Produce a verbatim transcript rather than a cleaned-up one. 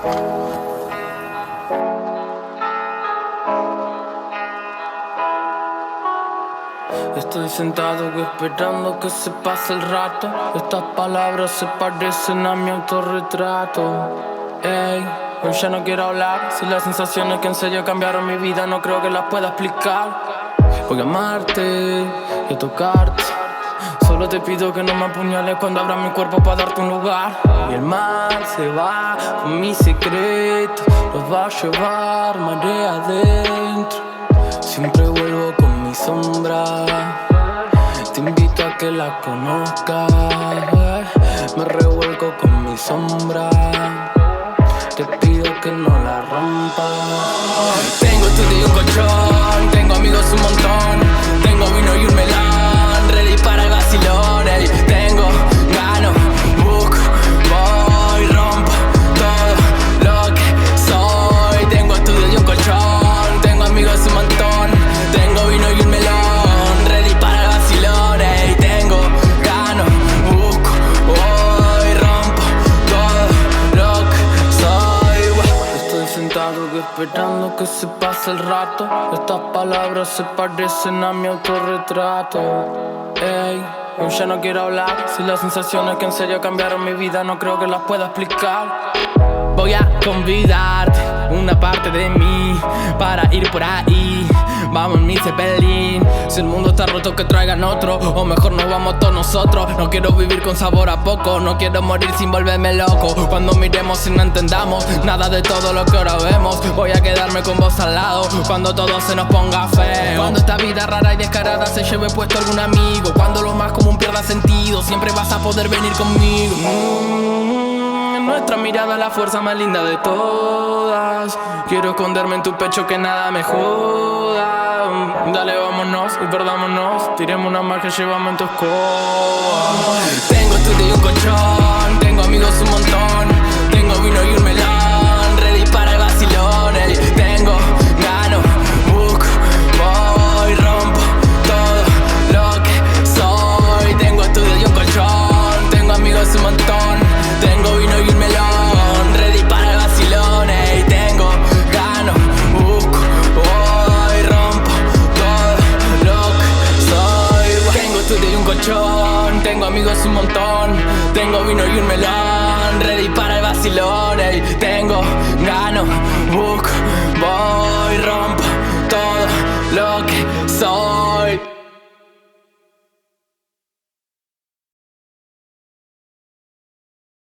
Estoy sentado esperando que se pase el rato. Estas palabras se parecen a mi autorretrato. Ey, hoy ya no quiero hablar. Si las sensaciones que en serio cambiaron mi vida no creo que las pueda explicar. Voy a amarte y a tocarte. Solo te pido que no me apuñales cuando abra mi cuerpo para darte un lugar. Y el mar se va con mi secreto, los va a llevar marea adentro. Siempre vuelvo con mi sombra. Te invito a que la conozcas. Me revuelco con mi sombra. Te pido que no la rompas. Tengo estudio y un colchón. Tengo amigos un montón. Tengo vino y un melón. Ready para el vacilón. Ey, tengo, gano, busco, voy, rompo todo lo que soy. Tengo estudio y un colchón. Tengo amigos un montón. Tengo vino y un melón. Ready para el vacilón. Ey, tengo, gano, busco, voy, rompo todo lo que soy. Estoy sentado esperando que se pase el rato. Estas palabras se parecen a mi autorretrato. Ey, hoy ya no quiero hablar. Si las sensaciones que en serio cambiaron mi vida no creo que las pueda explicar. Voy a convidarte una parte de mí para ir por ahí. Vamos en mi Zeppelin. Si el mundo está roto que traigan otro, o mejor nos vamos todos nosotros. No quiero vivir con sabor a poco. No quiero morir sin volverme loco. Cuando miremos y no entendamos nada de todo lo que ahora vemos, voy a quedarme con vos al lado cuando todo se nos ponga feo. Cuando esta vida rara y descarada se lleve puesto algún amigo. Cuando lo más común pierda sentido, siempre vas a poder venir conmigo. mm, Nuestra mirada es la fuerza más linda de todas. Quiero esconderme en tu pecho que nada me joda. Dale, vámonos y perdámonos. Tiremos una más que llevamos en tu escoba. Tengo estudio y un colchón. Tengo amigos un montón. Tengo vino y un melón. Ready para el vacilón. Ey, tengo, gano, busco, voy, rompo todo lo que soy. Tengo estudio y un colchón. Tengo amigos un montón. Tengo vino y un melón. Ready para el vacilón. Ey, tengo, gano, busco, voy, rompo todo lo que soy. Tengo estudio y un colchón. Tengo amigos un montón. Tengo vino y un melón. Ready para el vacilón. Ey, tengo, gano, busco, voy, rompo